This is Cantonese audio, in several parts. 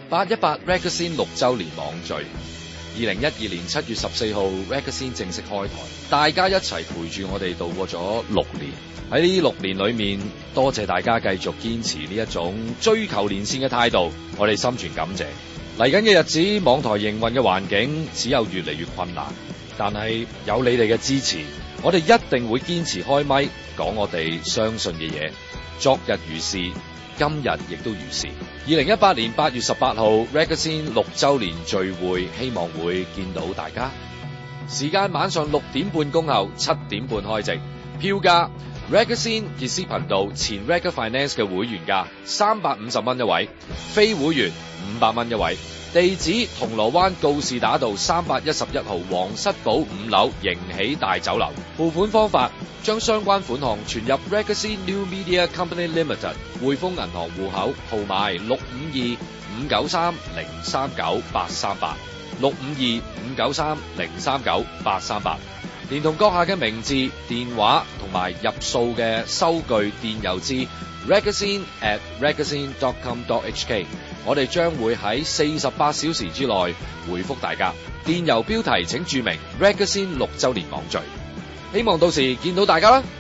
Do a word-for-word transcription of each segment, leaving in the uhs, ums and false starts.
八一八 Ragazine 六週年網聚，二零一二年七月十四號 Ragazine 正式開台，大家一齊陪住我哋度過咗六年。喺呢六年裏面，多謝大家繼續堅持呢一種追求連線嘅態度，我哋心存感謝。嚟緊嘅日子，網台營運嘅環境只有越嚟越困難，但係有你哋嘅支持，我哋一定會堅持開咪講我哋相信嘅嘢。昨日如是，今日亦都如是。二零一八年八月十八號 Ragazine 六週年聚會，希望會見到大家。時間晚上六點半恭候，七點半開席。票價 Ragazine 傑斯頻道前 Rag Finance 嘅會員價三百五十蚊一位，非會員五百蚊一位。地址銅鑼灣告士打道三百一十一號皇室堡五樓迎喜大酒樓。付款方法，將相關款項存入 Ragazine New Media Company Limited 匯豐銀行戶口號碼六五二五九三零三九八三八六五二五九三零三九八三八，連同閣下嘅名字、電話同埋入數嘅收據電郵至 Ragazine at ragazine dot com dot h k， 我哋將會喺四十八小時之內回覆大家。電郵標題請注明 Ragazine 六週年網聚，希望到時見到大家啦。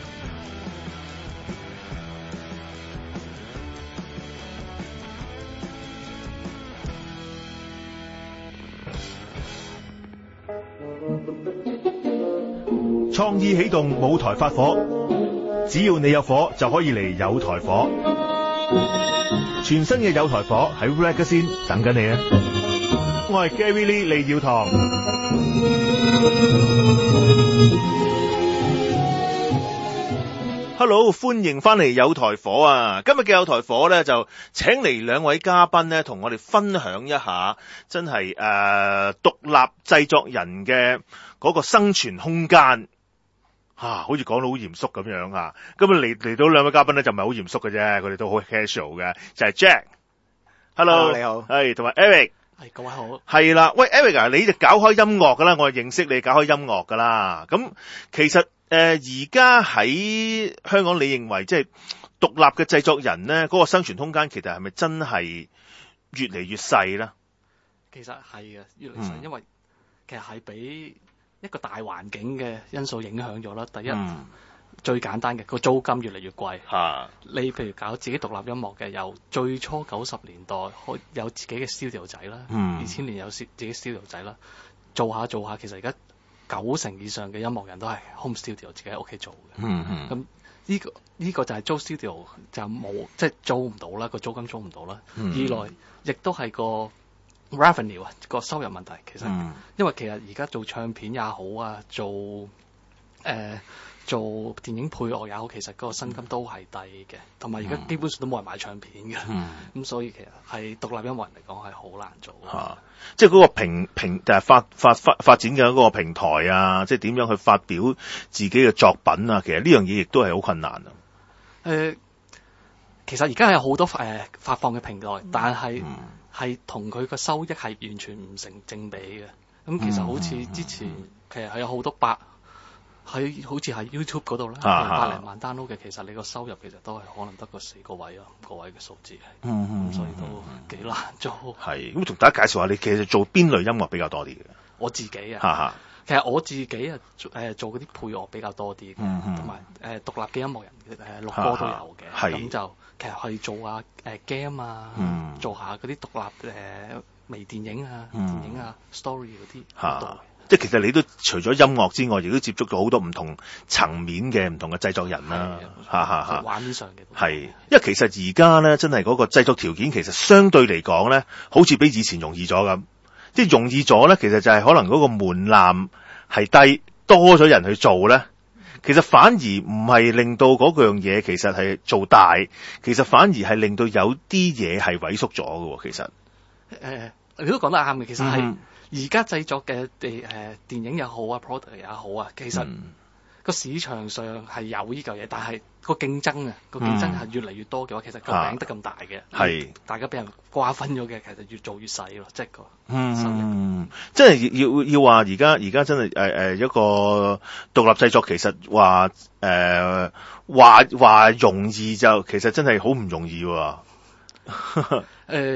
創意起動，舞台發火，只要你有火就可以嚟有台火。全新嘅有台火喺 Ragazine 等緊你啊！我係 Gary Lee 李耀堂。Hello， 歡迎翻嚟有台火啊！今日嘅有台火咧就請嚟兩位嘉賓咧，同我哋分享一下真係誒獨立製作人嘅嗰個生存空間。啊，好似講到好嚴肅咁樣啊！今日嚟嚟到兩位嘉賓咧，就唔係好嚴肅嘅啫，佢哋都好 casual 嘅，就係 Jack。Hello， 你好。 係同埋 Eric。 係各位好。係啦，喂 Eric 啊，你就搞開音樂噶啦，我認識你搞開音樂噶啦。咁其實誒而家喺香港，你認為即係獨立嘅製作人咧，嗰個生存空間其實係咪真係越嚟越細咧？ 其實係嘅，越嚟越細，嗯，因為其實係俾一個大環境嘅因素影響咗啦。第一，嗯，最簡單嘅個租金越嚟越貴。嚇！你譬如搞自己獨立音樂嘅，由最初九十年代開有自己嘅 studio 仔啦，二千年有自己 studio 仔啦，做下做下，其實而家九成以上嘅音樂人都係 home studio 自己喺屋企做嘅。嗯嗯。咁呢個呢個就係租 studio 就冇，即係租唔到啦，個租金租唔到啦。嗯。二來亦都係個revenue 啊，個收入問題，其實，嗯，因為其實而家做唱片也好啊，做誒、呃、做電影配樂也好，其實個薪金都係低嘅，同埋而家基本上都冇人買唱片嘅，咁，嗯，所以其實係獨立音樂人嚟講係好難做嘅。啊， 即係嗰個平平就係發發發發展嘅嗰個平台啊，即係點樣去發表自己嘅作品啊，其實呢樣嘢亦都係好困難啊。 誒、呃，其實而家係有好多誒、呃、發放嘅平台，但係，嗯係同佢個收益係完全唔成正比嘅。咁其實好似之前，嗯、其實係有好多百喺好似喺 YouTube 嗰度啦，百零萬 download 嘅，其實你個收入其實都係可能得個四個位啊，五個位嘅數字係。嗯嗯，所以都幾難做。係咁，同大家介紹下你其實做邊類音樂比較多啲嘅？我自己啊，哈哈其實我自己啊，誒、呃、做嗰啲配樂比較多啲，同埋誒獨立嘅音樂人誒錄歌都有嘅，咁就。其實去做下誒 game 啊，嗯、做下嗰啲獨立誒、呃、微電影啊、嗯、電影啊 story 嗰啲好多。 即係其實你都除咗音樂之外，亦都接觸到好多唔同層面嘅唔同嘅製作人啦。嚇嚇嚇， 畫面上嘅。係， 因為其實而家咧，真係嗰個製作條件其實相對嚟講咧，好似比以前容易咗咁。即係容易咗咧，其實就係可能嗰個門檻係低，多咗人去做咧。其實反而唔係令到嗰樣嘢其實係做大，其實反而係令到有啲嘢係萎縮咗嘅。其實，誒、 呃，你都講得啱嘅。其實係而家製作嘅誒、呃、電影也好啊 product 也好啊，其實個、嗯、市場上係有呢嚿嘢，但係個競爭啊，個競爭係越嚟越多嘅話，其實個餅得咁大嘅，係、啊、大家俾人瓜分咗嘅，其實越做越細咯，即係個收益。嗯， 即係要要話而家而家真係誒誒一個獨立製作，其實話誒話話容易就其實真係好唔容易喎。 誒、呃，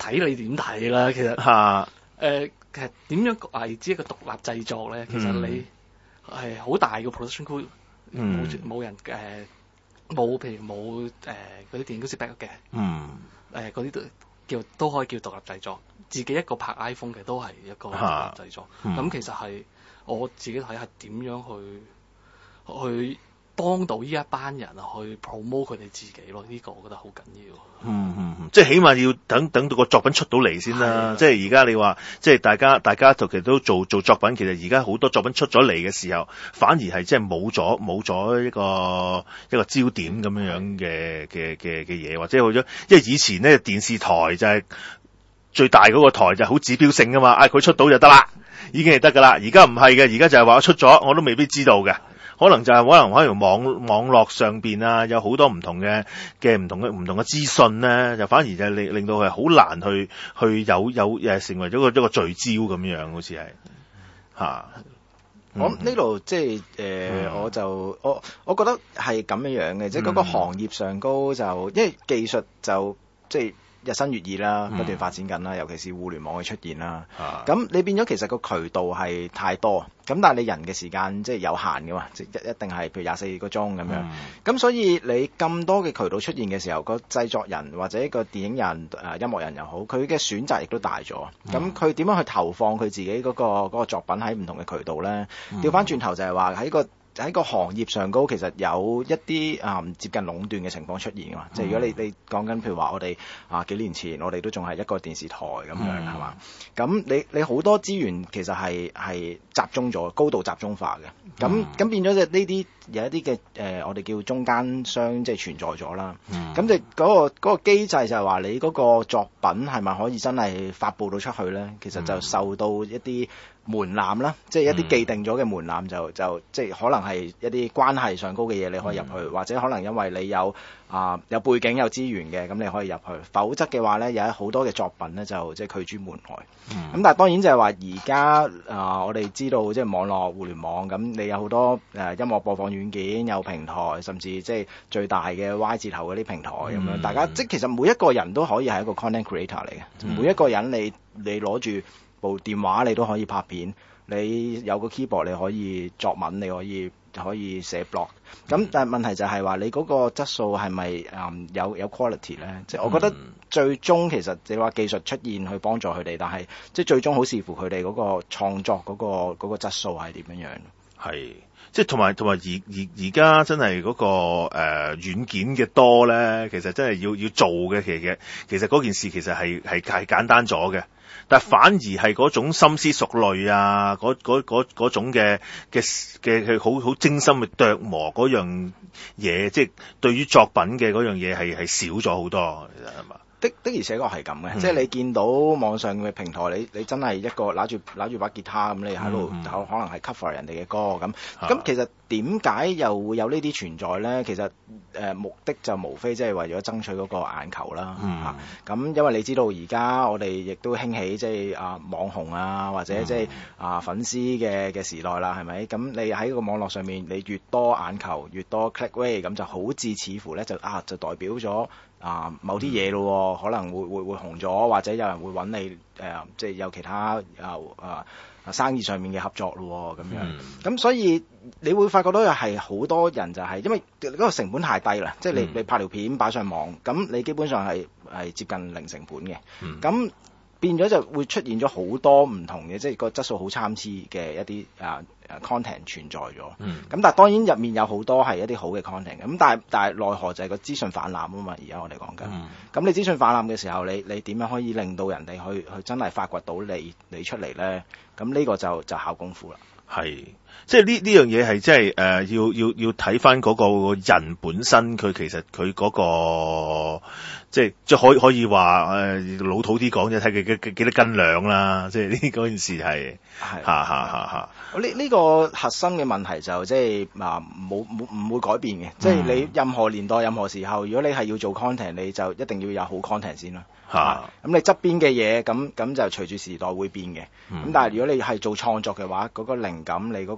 睇你點睇啦。其實嚇誒、啊呃，其實點樣為之一個獨立製作咧？其實你係好大嘅 production crew，冇冇人誒冇，譬如冇誒嗰啲電影公司 back up 嘅， 嗯誒嗰啲都叫都可以叫獨立製作。自己一個拍 iPhone 嘅都係一個獨立製作。咁、啊嗯、其實係我自己睇下點樣去去幫到呢一班人去 promote 佢哋自己咯。呢、這個我覺得好緊要。 嗯嗯嗯，即係起碼要等等到個作品出到嚟先啦。即係而家你話，即係大家大家其實都做做作品，其實而家好多作品出咗嚟嘅時候，反而係即係冇咗冇咗一個一個焦點咁樣樣嘅嘅嘅嘅嘢，或者去咗，因為以前咧電視台就係、是、最大嗰個台就係好指標性噶嘛，啊佢出到就得啦，已經係得噶啦。而家唔係嘅，而家就係話我出咗，我都未必知道嘅。可能就係可能可能網網絡上邊啊，有好多唔同嘅嘅唔同嘅唔同嘅資訊咧，就反而就令令到係好難去去有有誒成為咗個一個聚焦咁樣，好似係嚇。 我呢度即係誒，呃嗯、我就我我覺得係咁樣樣嘅，即係嗰個行業上高就因為技術就即係。日新月異啦，不斷發展緊啦，尤其是互聯網嘅出現啦。咁、啊、你變咗其實個渠道係太多，咁但係你人嘅時間即係有限嘅嘛，即一一定係譬如廿四個鐘咁樣。咁、嗯、所以你咁多嘅渠道出現嘅時候，個製作人或者個電影人、誒音樂人又好，佢嘅選擇亦都大咗。咁佢點樣去投放佢自己嗰、嗰個嗰個作品喺唔同嘅渠道咧？調翻轉頭就係話喺個。喺個行業上高，其實有一啲啊、嗯、接近壟斷嘅情況出現㗎嘛。嗯、即係如果你你講緊譬如話我哋啊幾年前，我哋都仲係一個電視台咁樣係嘛？咁、嗯、你你好多資源其實係係集中咗，高度集中化嘅。咁咁、嗯、變咗就呢啲有一啲嘅誒，我哋叫中間商即係存在咗啦。咁就嗰個嗰個機制就係話你嗰個作品係咪可以真係發布到出去咧？其實就受到一啲門檻啦，即係一啲既定咗嘅門檻就就即係可能係一啲關係上高嘅嘢你可以入去，嗯、或者可能因為你有啊、呃、有背景有資源嘅，咁你可以入去。否則嘅話咧，有好多嘅作品咧就即係拒諸門外。咁、嗯、但係當然就係話而家啊，我哋知道即係網絡互聯網，咁你有好多誒、呃、音樂播放軟件，有平台，甚至即係最大嘅 Y 字頭嗰啲平台咁樣，嗯、大家即係其實每一個人都可以係一個 content creator 嚟嘅，嗯、每一個人你你攞住部電話你都可以拍片，你有個 keyboard 你可以作文，你可以可以寫 blog。咁但係問題就係話你嗰個質素係咪誒有有 quality 咧？即係我覺得最終其實你話技術出現去幫助佢哋，但係即係最終好視乎佢哋嗰個創作嗰個嗰個質素係點樣樣。係。 即係同埋同埋而而而家真係嗰、那個誒、呃、軟件嘅多咧，其實真係要要做嘅，其實其實嗰件事其實係係係簡單咗嘅，但係反而係嗰種深思熟慮啊，嗰嗰嗰嗰種嘅嘅嘅係好好精心嘅琢磨嗰樣嘢，即係對於作品嘅嗰樣嘢係係少咗好多，其實係嘛？ 的的而且確係咁嘅，嗯、即係你見到網上嘅平台，你你真係一個揦住揦住把吉他咁，你喺度可能係 cover 人哋嘅歌咁。咁、啊、其實點解又會有呢啲存在咧？其實誒、呃、目的就無非即係為咗爭取嗰個眼球啦。咁、嗯啊、因為你知道而家我哋亦都興起即係啊網紅啊，或者即係啊粉絲嘅嘅時代啦，係咪？咁你喺個網絡上面，你越多眼球，越多 click rate，咁就好似似乎咧就啊就代表咗。啊，某啲嘢咯，可能會會會紅咗，或者有人會揾你誒、呃，即係有其他啊啊生意上面嘅合作咯，咁樣。咁、嗯、所以你會發覺到係好多人就係、是、因為嗰個成本太低啦，即係你、嗯、你拍條片擺上網，咁你基本上係係接近零成本嘅。咁、嗯、變咗就會出現咗好多唔同嘅，即係個質素好參差嘅一啲啊。content 存在咗，咁、嗯、但係當然入面有好多係一啲好嘅 content，咁但係但係奈何就係個資訊氾濫啊嘛，而家我哋講緊，咁、嗯、你資訊氾濫嘅時候，你你點樣可以令到人哋去去真係發掘到你你出嚟咧？咁呢個就就考功夫啦。 係，即係呢呢樣嘢係即係誒要要要睇翻嗰個人本身，佢其實佢嗰、嗰個即係即係可以可以話誒、呃、老土啲講，即係睇佢幾幾多斤兩啦，即係呢嗰件事係係嚇嚇嚇嚇。 呢呢個核心嘅問題就即係啊冇冇唔會改變嘅，即係、嗯、你任何年代任何時候，如果你係要做 content，你就一定要有好 content 先啦。嚇、啊，咁、啊、你側邊嘅嘢咁咁就隨住時代會變嘅。咁、嗯、但係如果你係做創作嘅話，嗰、嗰個靈感你嗰個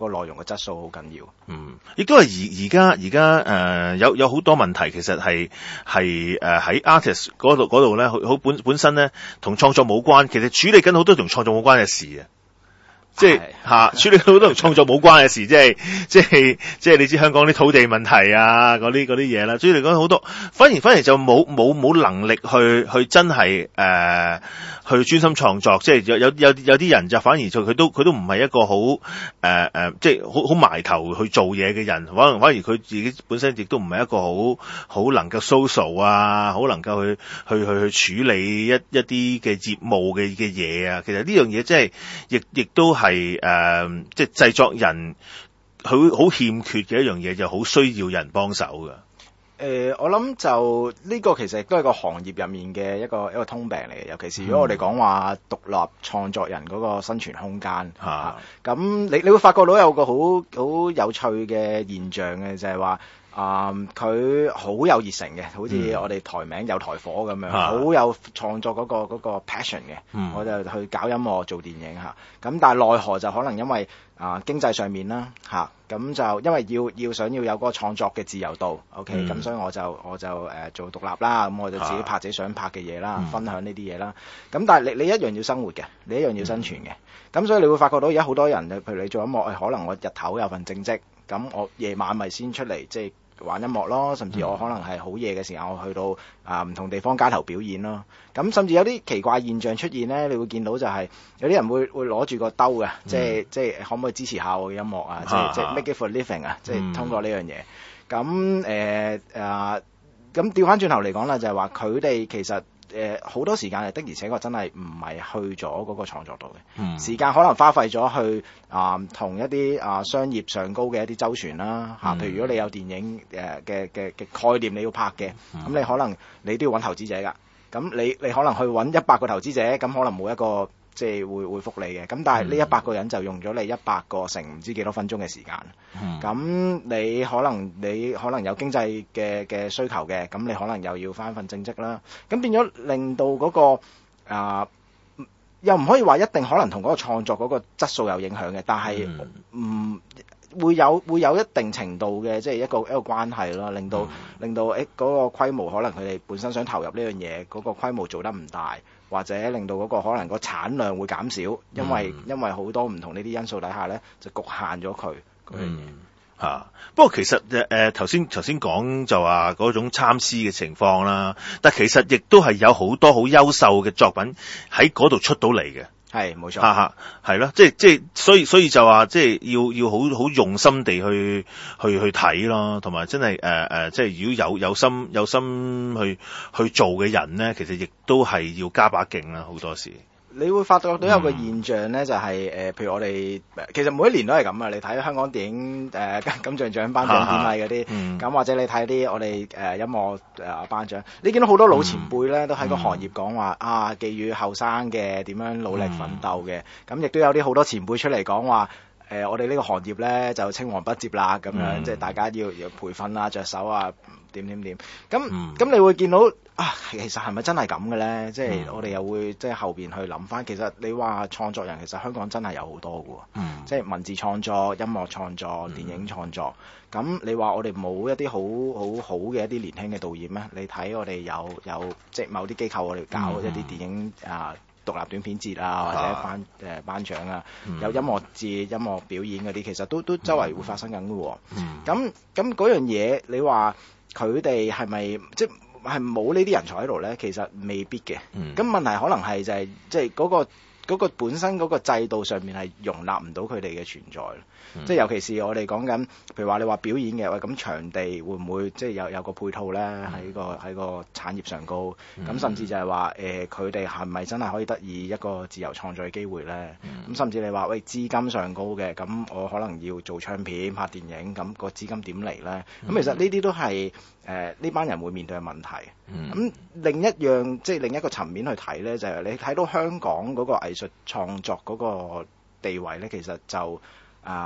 個內容嘅質素好緊要。 嗯，亦都係而而家而家誒有有好多問題，其實係係誒喺 artist 嗰度嗰度咧，好好本本身咧同創作冇關，其實處理緊好多同創作冇關嘅事啊。即係吓處理好多同創作冇關嘅事，即係即係即係你知香港啲土地問題啊，嗰啲嗰啲嘢啦，所以嚟講好多，反而反而就冇冇冇能力去去真係誒、呃、去專心創作，即係有有有有啲人就反而就佢都佢都唔係一個好誒誒，即係好好埋頭去做嘢嘅人，可能反而佢自己本身亦都唔係一個好好能夠 social 啊，好能夠去去去去處理一一啲嘅業務嘅嘅嘢啊，其實呢樣嘢即係亦亦都係。係誒、呃，即係製作人，佢好欠缺嘅一樣嘢，就好需要人幫手㗎。 誒、呃，我諗就呢、這個其實亦都係個行業入面嘅一個一個通病嚟嘅，尤其是如果我哋講話獨立創作人嗰個生存空間嚇，咁、嗯、你你會發覺到有個好好有趣嘅現象嘅，就係話。啊！佢好、um, 有熱誠嘅，好似我哋台名有台火咁樣，好、嗯、有創作嗰、嗰個嗰個 passion 嘅。嗯、我就去搞音樂做電影嚇。咁但係奈何就可能因為啊經濟上面啦嚇，咁、啊、就因為要要想要有嗰個創作嘅自由度，OK，咁、嗯、所以我就我就誒、呃、做獨立啦，咁我就自己拍自己想拍嘅嘢啦，嗯、分享呢啲嘢啦。咁但係你你一樣要生活嘅，你一樣要生存嘅。咁、嗯、所以你會發覺到而家好多人，譬如你做音樂，可能我日頭有份正職，咁我夜晚咪先出嚟即係。玩音樂咯，甚至我可能係好夜嘅時候，我去到啊唔同地方街頭表演咯。咁甚至有啲奇怪現象出現咧，你會見到就係有啲人會會攞住個兜嘅，嗯、即係即係可唔可以支持下我嘅音樂啊？即係即係 make it for living 啊！即係通過呢樣嘢。咁誒啊，咁調翻轉頭嚟講啦，就係話佢哋其實。誒好、呃、多時間係的，而且確真係唔係去咗嗰個創作度嘅，嗯、時間可能花費咗去啊同、呃、一啲啊、呃、商業上高嘅一啲周旋啦嚇，譬、嗯、如如果你有電影誒嘅嘅嘅概念你要拍嘅，咁、嗯、你可能你都要揾投資者㗎，咁你你可能去揾一百個投資者，咁可能冇一個。即係會會覆你嘅，咁但係呢一百個人就用咗你一百個乘唔知幾多分鐘嘅時間，咁、嗯、你可能你可能有經濟嘅嘅需求嘅，咁你可能又要返份正職啦，咁變咗令到嗰、嗰個啊、呃、又唔可以話一定可能同嗰個創作嗰個質素有影響嘅，但係唔、嗯嗯、會有會有一定程度嘅即係一個一個關係啦，令到、嗯、令到誒嗰、欸嗰個規模可能佢哋本身想投入呢樣嘢，嗰、嗰個規模做得唔大。或者令到嗰個可能個產量會減少，因為、嗯、因為好多唔同呢啲因素底下咧，就局限咗佢嗰樣嘢嚇。不過其實誒頭先頭先講就話嗰種參差嘅情況啦，但其實亦都係有好多好優秀嘅作品喺嗰度出到嚟嘅。 係冇錯， 嚇嚇係咯，即係即係，所以所以就話即係要要好好用心地去去去睇咯，同埋真係誒誒，即係如果有有心有心去去做嘅人咧，其實亦都係要加把勁啦，好多時。 你會發覺到有個現象咧，就係、是、誒、呃，譬如我哋其實每一年都係咁啊！你睇香港電影誒、呃、金像獎頒獎典禮嗰啲，咁、嗯、或者你睇啲我哋誒、呃、音樂誒頒獎，你見到好多老前輩咧都喺個行業講話、嗯、啊，寄予後生嘅點樣努力奮鬥嘅，咁亦都有啲好多前輩出嚟講話。誒、呃，我哋呢個行業咧就青黃不接啦，咁樣、嗯、即係大家要要培訓啊、着手啊，點點點。咁咁、嗯、你會見到啊，其實係咪真係咁嘅咧？即係、嗯、我哋又會即係後邊去諗翻，其實你話創作人，其實香港真係有好多嘅喎。嗯、即係文字創作、音樂創作、電影創作。咁、嗯、你話我哋冇一啲好好好嘅一啲年輕嘅導演咩？你睇我哋有有即係某啲機構我哋搞一啲電影、嗯、啊。獨立短片節啊，或者頒誒頒獎啊，嗯、有音樂節、音樂表演嗰啲，其實都都周圍會發生緊嘅喎。咁咁嗰樣嘢，你話佢哋係咪即係冇呢啲人才喺度咧？其實未必嘅。咁、嗯、問題可能係就係即係嗰個。嗰個本身嗰個制度上面係容納唔到佢哋嘅存在，嗯、即係尤其是我哋講緊，譬如話你話表演嘅，喂咁場地會唔會即係有有個配套咧？喺、嗯、個喺個產業上高，咁、嗯、甚至就係話誒佢哋係咪真係可以得以一個自由創作嘅機會咧？咁、嗯、甚至你話喂資金上高嘅，咁我可能要做唱片拍電影，咁、個資金點嚟咧？咁、嗯、其實呢啲都係誒呢班人會面對嘅問題。咁、嗯、另一樣即係另一個層面去睇咧，就係、是、你睇到香港嗰個藝術創作嗰個地位咧，其實就啊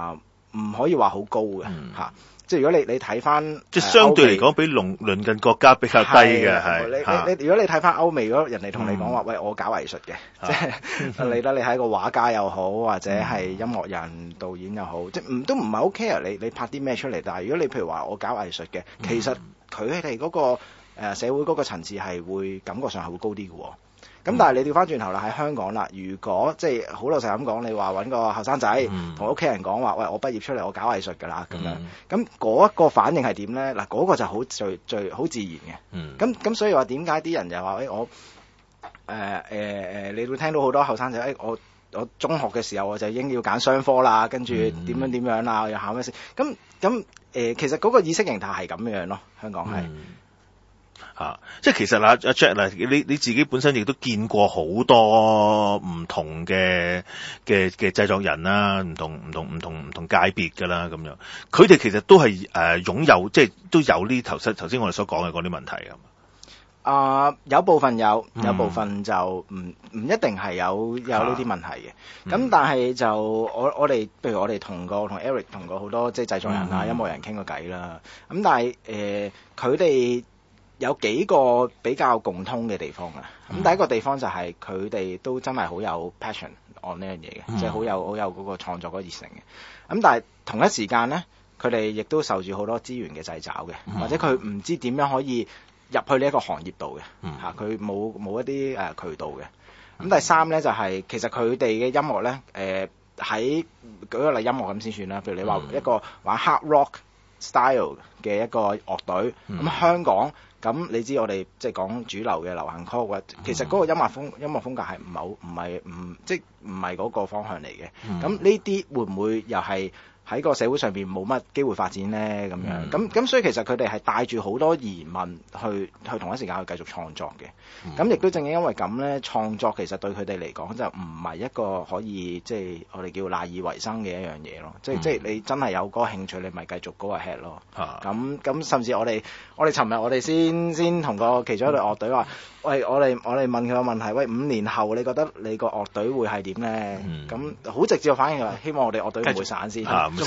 唔可以話好高嘅嚇。 嗯啊即係如果你你睇翻， 即係相對嚟講，比鄰鄰近國家比較低嘅係。 你你你如果你睇翻歐美，如果人哋同你講話，喂，我搞藝術嘅，即係你得你係一個畫家又好，或者係音樂人、導演又好，即係唔都唔係好 care 你你拍啲咩出嚟。但係如果你譬如話我搞藝術嘅，其實佢哋嗰個誒社會嗰個層次係會感覺上係會高啲嘅喎。咁但係你調翻轉頭啦，喺香港啦，如果即係好老實咁講，你話揾個後生仔同屋企人講話，喂，我畢業出嚟，我搞藝術㗎啦，咁樣，咁嗰一個反應係點咧？嗱，嗰個就好最最好自然嘅。咁咁所以話點解啲人就話，誒我誒誒誒，你會聽到好多後生仔，誒我我中學嘅時候我就已經要揀商科啦，跟住點樣點樣啦，我要考咩先？咁咁誒，其實嗰個意識形態係咁樣咯，香港係。 啊，即係其實啊，阿 Jack 嗱，你你自己本身亦都見過好多唔同嘅嘅嘅製作人啦，唔同唔同唔同唔同界別㗎啦，咁樣，佢哋其實都係誒、呃、擁有，即係都有呢頭先頭先我哋所講嘅嗰啲問題㗎嘛。 啊、呃，有部分有，有部分就唔唔一定係有有呢啲問題嘅。咁、嗯、但係就我我哋，譬如我哋同過同 Eric 同過好多即係製作人啊、嗯、音樂人傾過偈啦。咁但係誒，佢、呃、哋有幾個比較共通嘅地方啊。咁、嗯、第一個地方就係佢哋都真係好有 passion on 呢樣嘢嘅，即係好有好有嗰個創作嗰個熱誠嘅。咁但係同一時間咧，佢哋亦都受住好多資源嘅掣肘嘅，嗯、或者佢唔知點樣可以入去呢一個行業度嘅，嚇佢冇冇一啲誒、呃、渠道嘅。咁、嗯、第三咧就係、是、其實佢哋嘅音樂咧，誒、呃、喺舉個例音樂咁先算啦。譬如你話一個玩 hard rock style 嘅一個樂隊，咁、嗯、香港咁你知我哋即係講主流嘅流行曲，或其實嗰個音樂風音樂風格係唔係好唔係唔即唔係嗰個方向嚟嘅。咁呢啲會唔會又係喺個社會上邊冇乜機會發展咧？咁樣咁咁，所以其實佢哋係帶住好多疑問去去同一時間去繼續創作嘅。咁亦都正正因為咁咧，創作其實對佢哋嚟講就唔係一個可以即係我哋叫賴以為生嘅一樣嘢咯。即係即係你真係有嗰個興趣，你咪繼續嗰個 head 咯。咁咁甚至我哋我哋尋日我哋先先同個其中一隊樂隊話，喂，我哋我哋問佢個問題，喂，五年後你覺得你個樂隊會係點咧？咁好直接嘅反應，希望我哋樂隊唔會散先。唔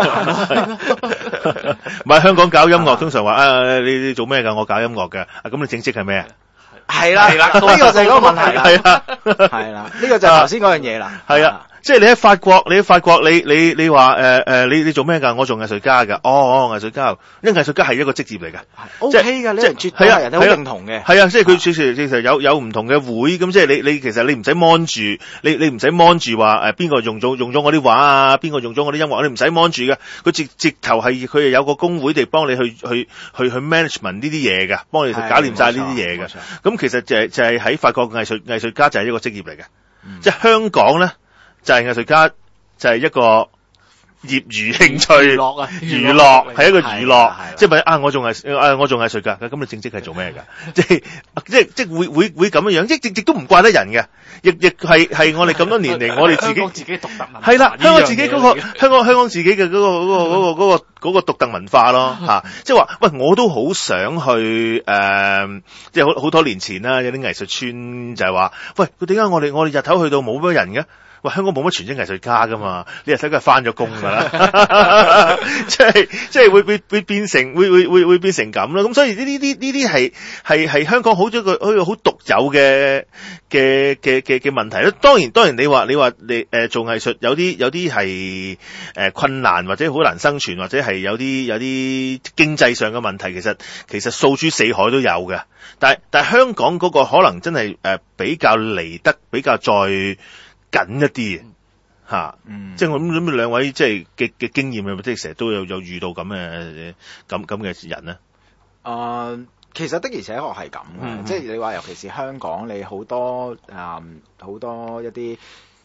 係香港搞音樂，通常話啊，你你做咩㗎？我搞音樂嘅，啊咁你正職係咩啊？ 係啦，係啦，呢個就係嗰個問題啦。係啦，係啦，呢個就係頭先嗰樣嘢啦。 係啊。即係你喺法國，你喺法國，你你你話誒誒，你你做咩㗎？我做藝術家㗎。哦哦，藝術家，因為藝術家係一個職業嚟㗎。 O K 㗎，呢絕對係人哋好認同嘅。 係啊，即係佢其實其實有有唔同嘅會，咁即係你你其實你唔使 mon 住，你你唔使 mon 住話誒邊個用咗用咗我啲畫啊，邊個用咗我啲音樂，你唔使 mon 住嘅。佢直直頭係佢係有個工會地幫你去去去去 management 呢啲嘢㗎，幫你搞掂晒呢啲嘢㗎。咁其實就係就係喺法國藝術藝術家就係一個職業嚟嘅。即係香港咧。就係藝術家，就係一個業餘興趣娛樂啊，娛樂係一個娛樂，即係咪啊？我仲係啊，我做藝術㗎，咁你正職係做咩㗎？即係即係即係會會會咁樣樣，即係亦亦都唔怪得人嘅，亦亦係係我哋咁多年嚟，我哋自己自己獨特文化係啦，香港自己嗰個香港香港自己嘅嗰個嗰個嗰個嗰個嗰個獨特文化咯嚇，即係話喂，我都好想去誒，即係好好多年前啦，有啲藝術村就係話，喂，佢點解我哋我哋日頭去到冇乜人嘅？喂，香港冇乜全職藝術家噶嘛？你日睇佢係翻咗工噶啦，即係即係會會會變成會會會會變成咁啦。咁所以呢呢啲呢啲係係係香港好咗個好好獨有嘅嘅嘅嘅嘅問題咯。當然當然你話你話你誒、呃、做藝術有啲有啲係誒困難或者好難生存，或者係有啲有啲經濟上嘅問題，其實其實訴諸四海都有嘅。但係但係香港嗰個可能真係誒、呃、比較離得比較再緊一啲嚇，啊嗯、即係我諗諗兩位即係嘅嘅經驗，即係成日都有有遇到咁嘅咁咁嘅人咧。 啊、呃，其實的而且確係咁嘅，嗯、即係你話尤其是香港，你好多誒好、嗯、多一啲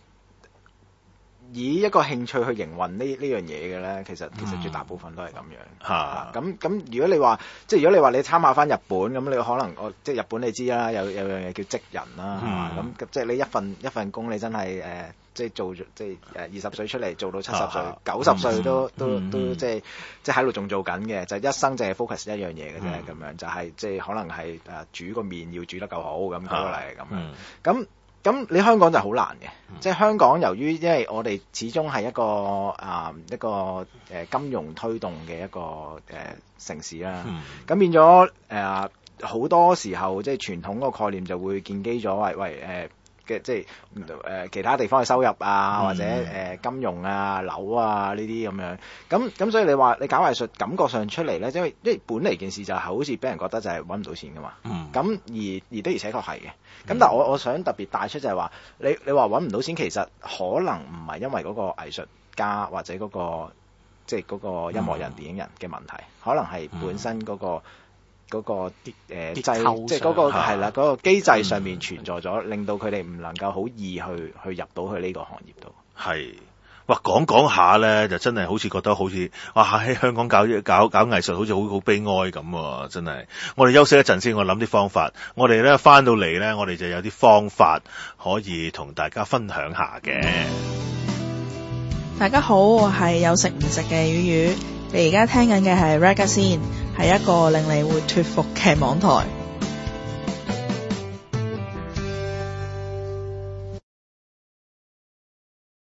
以一個興趣去營運呢呢樣嘢嘅咧，其實其實絕大部分都係咁樣嚇。咁咁、啊、如果你話即係如果你話你參考翻日本，咁你可能我即係日本你知啦，有有樣嘢叫職人啦，係嘛？咁即係你一份一份工，你真係誒、呃、即係做即係誒二十歲出嚟做到七十歲、九十歲都都都，都即係即係喺度仲做緊嘅，就一生淨係 focus 一樣嘢嘅啫，咁樣就係即係可能係誒煮個麵要煮得夠好咁舉個例咁樣咁。 咁你香港就好難嘅， 嗯、 即係香港由於因為我哋始終係一個啊、呃、一個誒、呃、金融推動嘅一個誒、呃、城市啦，咁、嗯、變咗誒好多時候即係傳統個概念就會建基咗喂喂誒。呃嘅即係誒、呃、其他地方嘅收入啊，或者誒、呃、金融啊、樓啊呢啲咁樣，咁咁所以你話你搞藝術感覺上出嚟咧，因為因為本嚟件事就係好似俾人覺得就係揾唔到錢噶嘛，咁、嗯、而而的而且確係嘅，咁但係我我想特別帶出就係話，你你話揾唔到錢，其實可能唔係因為嗰個藝術家或者嗰、嗰個即係嗰個音樂人、嗯、電影人嘅問題，可能係本身嗰、嗰個。嗰、那個誒制、呃、即係嗰個係啦，嗰、那個機制上面存在咗、嗯，令到佢哋唔能夠好易去去入到去呢個行業度。 係，哇講講下咧，就真係好似覺得好似哇喺香港搞搞搞藝術，好似好好悲哀咁喎！真係，我哋休息一陣先，我諗啲方法。我哋咧翻到嚟咧，我哋就有啲方法可以同大家分享下嘅。 大家好，我係有食唔食嘅魚魚。你而家聽緊嘅係 Ragazine，係一個令你會脫服嘅網台。